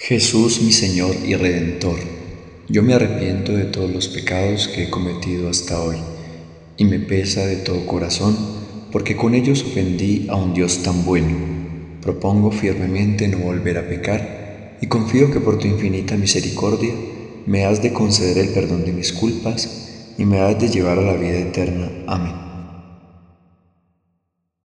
Jesús, mi Señor y Redentor, yo me arrepiento de todos los pecados que he cometido hasta hoy, y me pesa de todo corazón, porque con ellos ofendí a un Dios tan bueno. Propongo firmemente no volver a pecar, y confío que por tu infinita misericordia me has de conceder el perdón de mis culpas, y me has de llevar a la vida eterna. Amén.